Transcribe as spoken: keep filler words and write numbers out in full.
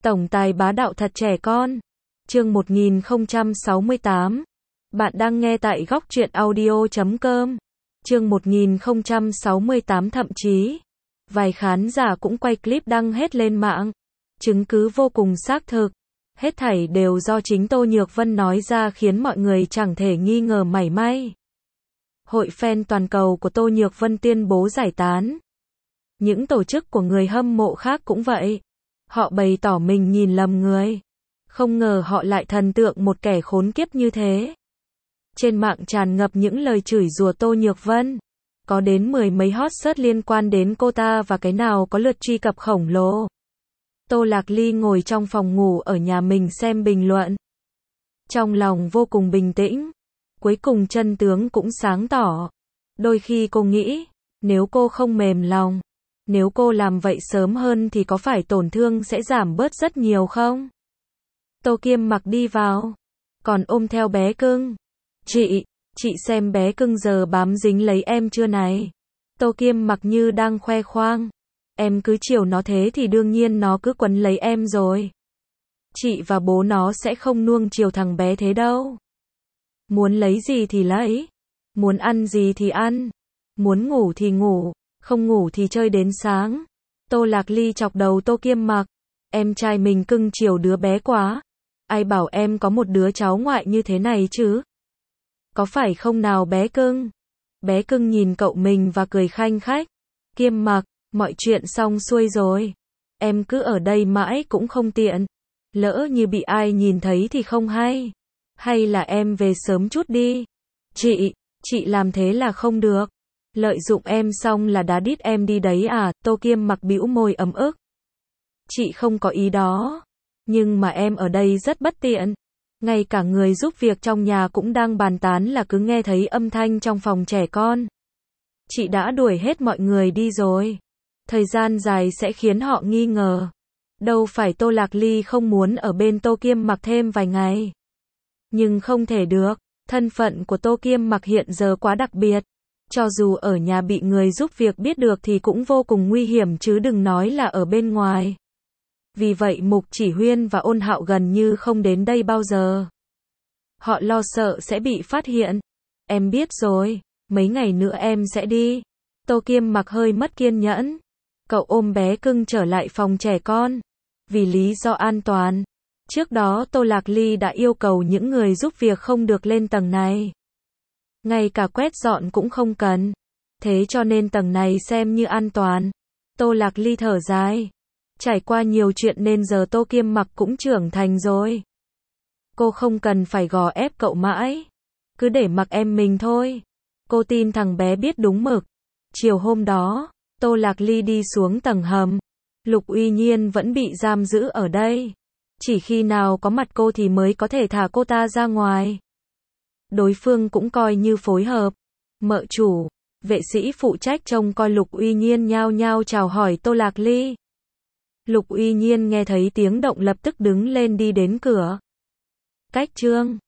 Tổng tài bá đạo thật trẻ con. Chương một nghìn không trăm sáu mươi tám. Bạn đang nghe tại góc truyện audio chấm com. Chương một nghìn không trăm sáu mươi tám thậm chí vài khán giả cũng quay clip đăng hết lên mạng. Chứng cứ vô cùng xác thực. Hết thảy đều do chính Tô Nhược Vân nói ra khiến mọi người chẳng thể nghi ngờ mảy may. Hội fan toàn cầu của Tô Nhược Vân tuyên bố giải tán. Những tổ chức của người hâm mộ khác cũng vậy. Họ bày tỏ mình nhìn lầm người. Không ngờ họ lại thần tượng một kẻ khốn kiếp như thế. Trên mạng tràn ngập những lời chửi rủa Tô Nhược Vân. Có đến mười mấy hot search liên quan đến cô ta và cái nào có lượt truy cập khổng lồ. Tô Lạc Ly ngồi trong phòng ngủ ở nhà mình xem bình luận. Trong lòng vô cùng bình tĩnh. Cuối cùng chân tướng cũng sáng tỏ. Đôi khi cô nghĩ, nếu cô không mềm lòng, nếu cô làm vậy sớm hơn thì có phải tổn thương sẽ giảm bớt rất nhiều không? Tô Kiêm Mặc đi vào, còn ôm theo bé cưng. Chị, chị xem bé cưng giờ bám dính lấy em chưa này? Tô Kiêm Mặc như đang khoe khoang. Em cứ chiều nó thế thì đương nhiên nó cứ quấn lấy em rồi. Chị và bố nó sẽ không nuông chiều thằng bé thế đâu. Muốn lấy gì thì lấy. Muốn ăn gì thì ăn. Muốn ngủ thì ngủ. Không ngủ thì chơi đến sáng. Tô Lạc Ly chọc đầu Tô Kiêm Mặc. Em trai mình cưng chiều đứa bé quá. Ai bảo em có một đứa cháu ngoại như thế này chứ? Có phải không nào bé cưng? Bé cưng nhìn cậu mình và cười khanh khách. Kiêm Mặc, mọi chuyện xong xuôi rồi. Em cứ ở đây mãi cũng không tiện. Lỡ như bị ai nhìn thấy thì không hay. Hay là em về sớm chút đi. Chị, chị làm thế là không được. Lợi dụng em xong là đá đít em đi đấy à? Tô Kiêm Mặc bĩu môi ấm ức. Chị không có ý đó. Nhưng mà em ở đây rất bất tiện. Ngay cả người giúp việc trong nhà cũng đang bàn tán là cứ nghe thấy âm thanh trong phòng trẻ con. Chị đã đuổi hết mọi người đi rồi. Thời gian dài sẽ khiến họ nghi ngờ. Đâu phải Tô Lạc Ly không muốn ở bên Tô Kiêm Mặc thêm vài ngày. Nhưng không thể được. Thân phận của Tô Kiêm Mặc hiện giờ quá đặc biệt. Cho dù ở nhà bị người giúp việc biết được thì cũng vô cùng nguy hiểm chứ đừng nói là ở bên ngoài. Vì vậy Mục Chỉ Huyên và Ôn Hạo gần như không đến đây bao giờ. Họ lo sợ sẽ bị phát hiện. Em biết rồi, mấy ngày nữa em sẽ đi. Tô Kiêm Mặc hơi mất kiên nhẫn. Cậu ôm bé cưng trở lại phòng trẻ con. Vì lý do an toàn. Trước đó Tô Lạc Ly đã yêu cầu những người giúp việc không được lên tầng này. Ngay cả quét dọn cũng không cần. Thế cho nên tầng này xem như an toàn. Tô Lạc Ly thở dài. Trải qua nhiều chuyện nên giờ Tô Kiêm Mặc cũng trưởng thành rồi. Cô không cần phải gò ép cậu mãi. Cứ để mặc em mình thôi. Cô tin thằng bé biết đúng mực. Chiều hôm đó, Tô Lạc Ly đi xuống tầng hầm. Lục Uy Nhiên vẫn bị giam giữ ở đây. Chỉ khi nào có mặt cô thì mới có thể thả cô ta ra ngoài. Đối phương cũng coi như phối hợp. Mợ chủ, vệ sĩ phụ trách trông coi Lục Uy Nhiên nhao nhao chào hỏi Tô Lạc Ly. Lục Uy Nhiên nghe thấy tiếng động lập tức đứng lên đi đến cửa. Cách Trương,